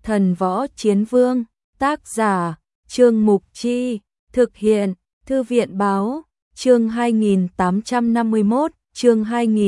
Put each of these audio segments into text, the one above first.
Thần Võ Chiến Vương, tác giả, Trương Mục Chi, thực hiện, Thư viện Báo, chương 2851, chương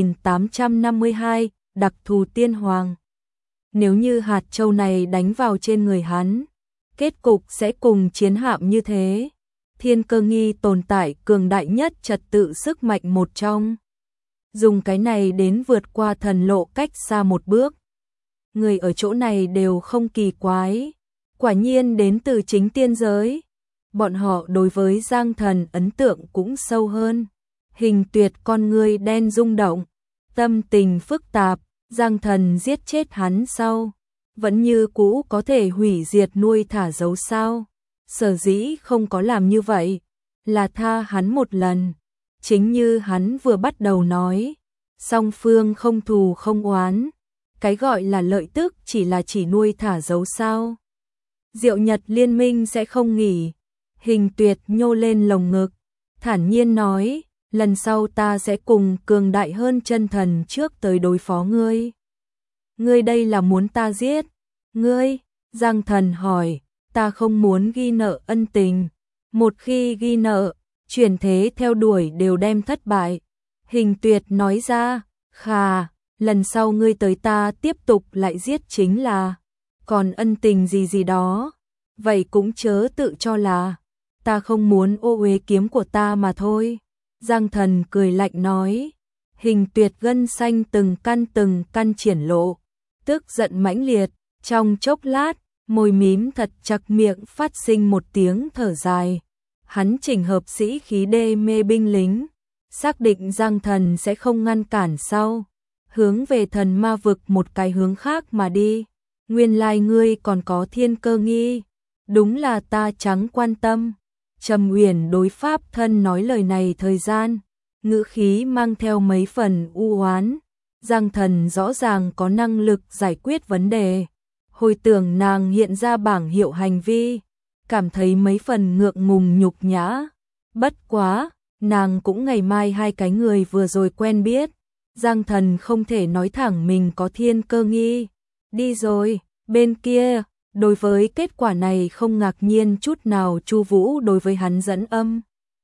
2852, đặc thù tiên hoàng. Nếu như hạt châu này đánh vào trên người hắn, kết cục sẽ cùng chiến hạm như thế. Thiên Cơ Nghi tồn tại cường đại nhất trật tự sức mạnh một trong. Dùng cái này đến vượt qua thần lộ cách xa một bước. Người ở chỗ này đều không kỳ quái, quả nhiên đến từ chính tiên giới. Bọn họ đối với Giang Thần ấn tượng cũng sâu hơn. Hình Tuyệt con người đen rung động, tâm tình phức tạp. Giang Thần giết chết hắn sau, vẫn như cũ có thể hủy diệt nuôi thả dấu sao. Sở dĩ không có làm như vậy, là tha hắn một lần. Chính như hắn vừa bắt đầu nói, song phương không thù không oán. Cái gọi là lợi tức chỉ nuôi thả dấu sao. Diệu Nhật liên minh sẽ không nghỉ. Hình Tuyệt nhô lên lồng ngực, thản nhiên nói, lần sau ta sẽ cùng cường đại hơn chân thần trước tới đối phó ngươi. Ngươi đây là muốn ta giết? Ngươi? Giang Thần hỏi, ta không muốn ghi nợ ân tình. Một khi ghi nợ, chuyển thế theo đuổi đều đem thất bại. Hình Tuyệt nói ra, khà, lần sau ngươi tới ta tiếp tục lại giết chính là. Còn ân tình gì đó, vậy cũng chớ tự cho là. Ta không muốn ô uế kiếm của ta mà thôi. Giang Thần cười lạnh nói. Hình Tuyệt gân xanh từng căn triển lộ, tức giận mãnh liệt. Trong chốc lát, môi mím thật chặt, miệng phát sinh một tiếng thở dài. Hắn chỉnh hợp sĩ khí đê mê binh lính, xác định Giang Thần sẽ không ngăn cản sau, hướng về thần ma vực một cái hướng khác mà đi. Nguyên lai ngươi còn có Thiên Cơ Nghi, đúng là ta chẳng quan tâm. Trầm Uyển đối pháp thân nói lời này thời gian, ngữ khí mang theo mấy phần u oán. Giang Thần rõ ràng có năng lực giải quyết vấn đề. Hồi tưởng nàng hiện ra bảng hiệu hành vi, cảm thấy mấy phần ngượng ngùng nhục nhã. Bất quá, nàng cũng ngày mai hai cái người vừa rồi quen biết. Giang Thần không thể nói thẳng mình có Thiên Cơ Nghi. Đi rồi, bên kia, đối với kết quả này không ngạc nhiên chút nào. Chu Vũ đối với hắn dẫn âm.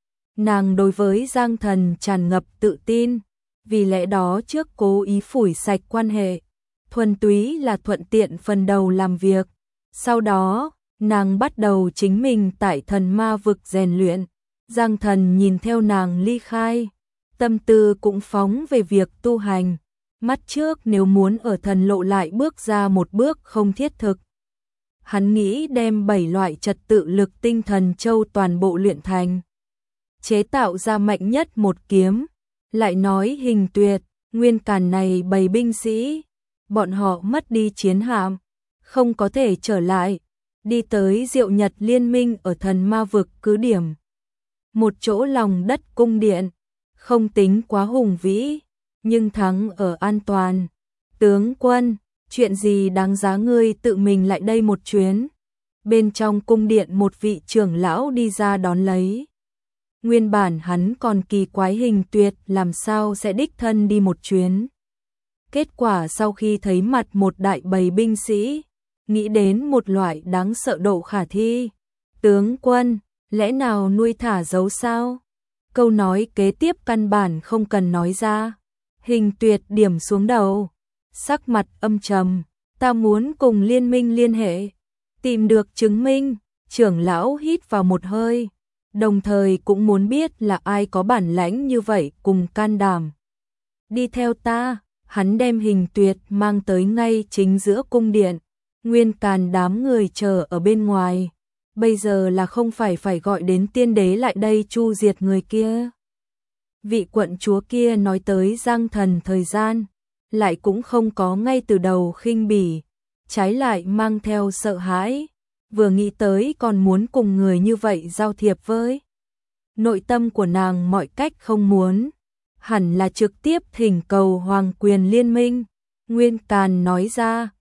Nàng đối với Giang Thần tràn ngập tự tin, vì lẽ đó trước cố ý phủi sạch quan hệ. Thuần túy là thuận tiện phần đầu làm việc. Sau đó, nàng bắt đầu chính mình tại thần ma vực rèn luyện. Giang Thần nhìn theo nàng ly khai, tâm tư cũng phóng về việc tu hành. Mắt trước nếu muốn ở thần lộ lại bước ra một bước không thiết thực. Hắn nghĩ đem 7 loại trật tự lực tinh thần châu toàn bộ luyện thành, chế tạo ra mạnh nhất một kiếm. Lại nói Hình Tuyệt, Nguyên Càn này 7 binh sĩ, bọn họ mất đi chiến hạm, không có thể trở lại, đi tới Diệu Nhật liên minh ở thần ma vực cứ điểm. Một chỗ lòng đất cung điện, không tính quá hùng vĩ, nhưng thắng ở an toàn. Tướng quân, chuyện gì đáng giá ngươi tự mình lại đây một chuyến? Bên trong cung điện một vị trưởng lão đi ra đón lấy. Nguyên bản hắn còn kỳ quái Hình Tuyệt làm sao sẽ đích thân đi một chuyến. Kết quả sau khi thấy mặt một đại bầy binh sĩ, nghĩ đến một loại đáng sợ độ khả thi. Tướng quân, lẽ nào nuôi thả dấu sao? Câu nói kế tiếp căn bản không cần nói ra. Hình Tuyệt điểm xuống đầu, sắc mặt âm trầm. Ta muốn cùng liên minh liên hệ, tìm được chứng minh. Trưởng lão hít vào một hơi, đồng thời cũng muốn biết là ai có bản lãnh như vậy cùng can đảm. Đi theo ta. Hắn đem Hình Tuyệt mang tới ngay chính giữa cung điện. Nguyên Càn đám người chờ ở bên ngoài. Bây giờ là không phải gọi đến tiên đế lại đây chu diệt người kia. Vị quận chúa kia nói tới Giang Thần thời gian, lại cũng không có ngay từ đầu khinh bỉ, trái lại mang theo sợ hãi. Vừa nghĩ tới còn muốn cùng người như vậy giao thiệp với. Nội tâm của nàng mọi cách không muốn. Hẳn là trực tiếp thỉnh cầu hoàng quyền liên minh. Nguyên Càn nói ra,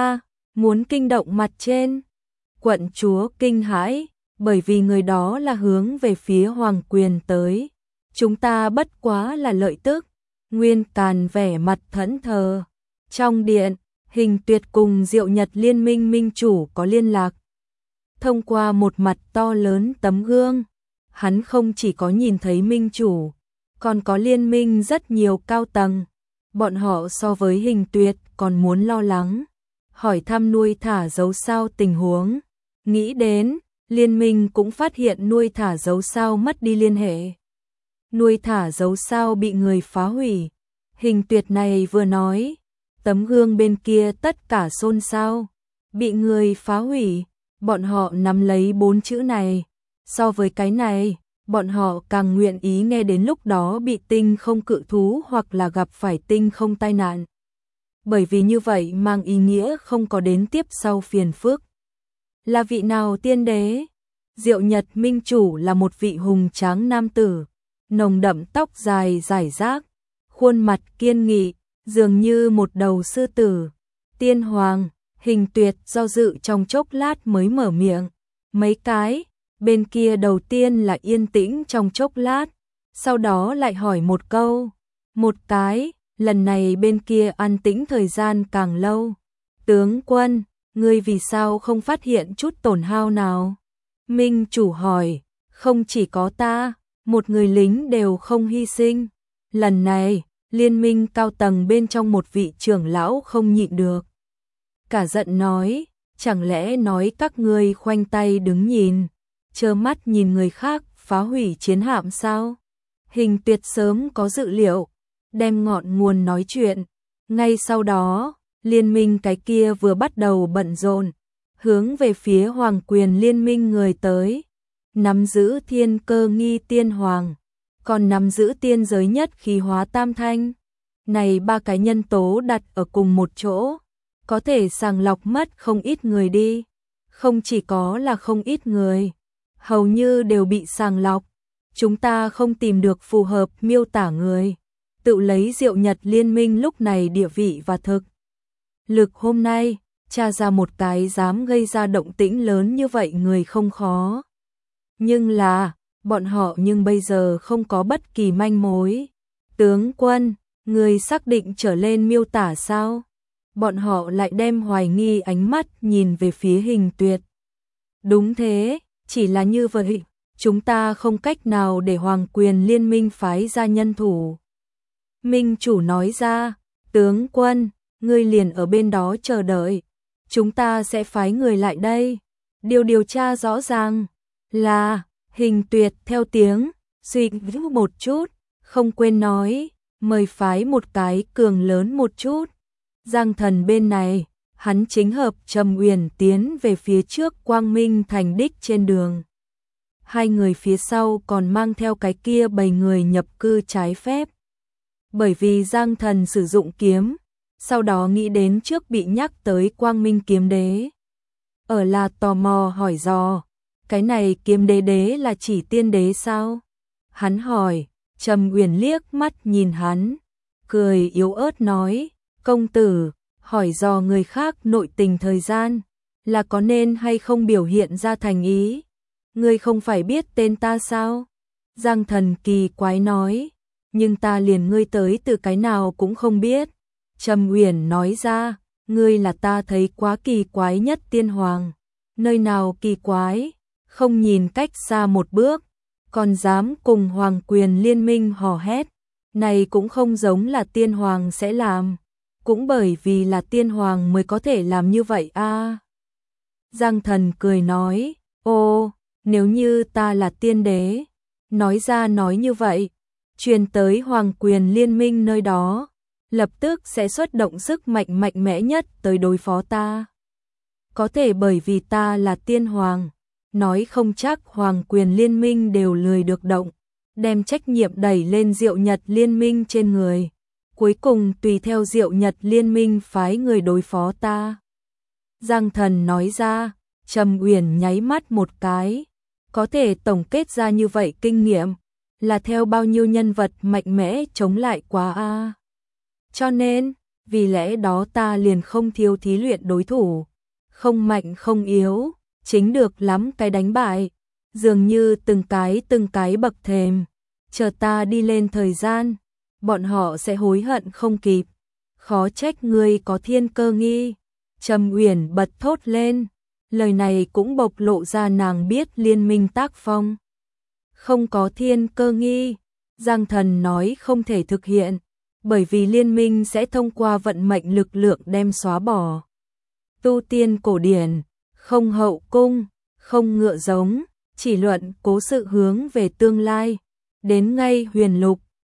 muốn kinh động mặt trên. Quận chúa kinh hãi, bởi vì người đó là hướng về phía hoàng quyền tới. Chúng ta bất quá là lợi tức. Nguyên Càn vẻ mặt thẫn thờ. Trong điện, Hình Tuyệt cùng Diệu Nhật Liên minh minh chủ có liên lạc. Thông qua một mặt to lớn tấm gương, hắn không chỉ có nhìn thấy minh chủ, còn có liên minh rất nhiều cao tầng. Bọn họ so với Hình Tuyệt còn muốn lo lắng, hỏi thăm nuôi thả dấu sao tình huống. Nghĩ đến, liên minh cũng phát hiện nuôi thả dấu sao mất đi liên hệ. Nuôi thả dấu sao bị người phá hủy. Hình Tuyệt này vừa nói, tấm gương bên kia tất cả xôn xao. Bị người phá hủy, bọn họ nắm lấy 4 chữ này. So với cái này, bọn họ càng nguyện ý nghe đến lúc đó bị tinh không cự thú hoặc là gặp phải tinh không tai nạn. Bởi vì như vậy mang ý nghĩa không có đến tiếp sau phiền phức. Là vị nào tiên đế? Diệu Nhật minh chủ là một vị hùng tráng nam tử, nồng đậm tóc dài rải rác, khuôn mặt kiên nghị, dường như một đầu sư tử. Tiên hoàng, Hình Tuyệt do dự trong chốc lát mới mở miệng. Mấy cái, bên kia đầu tiên là yên tĩnh trong chốc lát, sau đó lại hỏi một câu. Một cái, lần này bên kia an tĩnh thời gian càng lâu. Tướng quân, ngươi vì sao không phát hiện chút tổn hao nào? Minh chủ hỏi, không chỉ có ta, một người lính đều không hy sinh. Lần này, liên minh cao tầng bên trong một vị trưởng lão không nhịn được. Cả giận nói, chẳng lẽ nói các ngươi khoanh tay đứng nhìn, trơ mắt nhìn người khác phá hủy chiến hạm sao? Hình Tuyệt sớm có dự liệu, đem ngọn nguồn nói chuyện. Ngay sau đó, liên minh cái kia vừa bắt đầu bận rộn, hướng về phía hoàng quyền liên minh người tới. Nắm giữ thiên cơ nghi tiên hoàng, còn nắm giữ tiên giới nhất khí hóa tam thanh. Này ba cái nhân tố đặt ở cùng một chỗ, có thể sàng lọc mất không ít người đi. Không chỉ có là không ít người, hầu như đều bị sàng lọc. Chúng ta không tìm được phù hợp miêu tả người. Tự lấy Diệu Nhật liên minh lúc này địa vị và thực lực hôm nay, tra ra một cái dám gây ra động tĩnh lớn như vậy người không khó. Nhưng là, bọn họ nhưng bây giờ không có bất kỳ manh mối. Tướng quân, người xác định trở lên miêu tả sao? Bọn họ lại đem hoài nghi ánh mắt nhìn về phía Hình Tuyệt. Đúng thế, chỉ là như vậy, chúng ta không cách nào để hoàng quyền liên minh phái ra nhân thủ. Minh chủ nói ra, tướng quân, ngươi liền ở bên đó chờ đợi. Chúng ta sẽ phái người lại đây. Điều tra rõ ràng là Hình Tuyệt theo tiếng, suy nghĩ một chút, không quên nói, mời phái một cái cường lớn một chút. Giang Thần bên này, hắn chính hợp Trầm Uyển tiến về phía trước Quang Minh thành đích trên đường. Hai người phía sau còn mang theo cái kia bầy người nhập cư trái phép. Bởi vì Giang Thần sử dụng kiếm, sau đó nghĩ đến trước bị nhắc tới Quang Minh kiếm đế. Ở là tò mò hỏi dò, cái này kiếm đế đế là chỉ tiên đế sao? Hắn hỏi, Trầm Uyển liếc mắt nhìn hắn, cười yếu ớt nói, công tử, hỏi dò người khác nội tình thời gian, là có nên hay không biểu hiện ra thành ý? Ngươi không phải biết tên ta sao? Giang Thần kỳ quái nói, nhưng ta liền ngươi tới từ cái nào cũng không biết. Trầm Uyển nói ra, ngươi là ta thấy quá kỳ quái nhất tiên hoàng. Nơi nào kỳ quái? Không nhìn cách xa một bước, còn dám cùng hoàng quyền liên minh hò hét. Này cũng không giống là tiên hoàng sẽ làm. Cũng bởi vì là tiên hoàng mới có thể làm như vậy a. Giang Thần cười nói, ô, nếu như ta là tiên đế, nói ra nói như vậy, truyền tới hoàng quyền liên minh nơi đó, lập tức sẽ xuất động sức mạnh mạnh mẽ nhất tới đối phó ta. Có thể bởi vì ta là tiên hoàng, nói không chắc hoàng quyền liên minh đều lười được động, đem trách nhiệm đẩy lên Diệu Nhật liên minh trên người. Cuối cùng tùy theo Diệu Nhật liên minh phái người đối phó ta. Giang Thần nói ra, Trầm Uyển nháy mắt một cái, có thể tổng kết ra như vậy kinh nghiệm, là theo bao nhiêu nhân vật mạnh mẽ chống lại quá a. Cho nên, vì lẽ đó ta liền không thiếu thí luyện đối thủ, không mạnh không yếu, chính được lắm cái đánh bại, dường như từng cái bậc thềm, chờ ta đi lên thời gian, bọn họ sẽ hối hận không kịp. khó trách ngươi có thiên cơ nghi. Trầm Uyển bật thốt lên, lời này cũng bộc lộ ra nàng biết liên minh tác phong không có thiên cơ nghi. Giang Thần nói không thể thực hiện, bởi vì liên minh sẽ thông qua vận mệnh lực lượng đem xóa bỏ tu tiên cổ điển, không hậu cung, không ngựa giống, chỉ luận cố sự hướng về tương lai. Đến ngay Huyền Lục,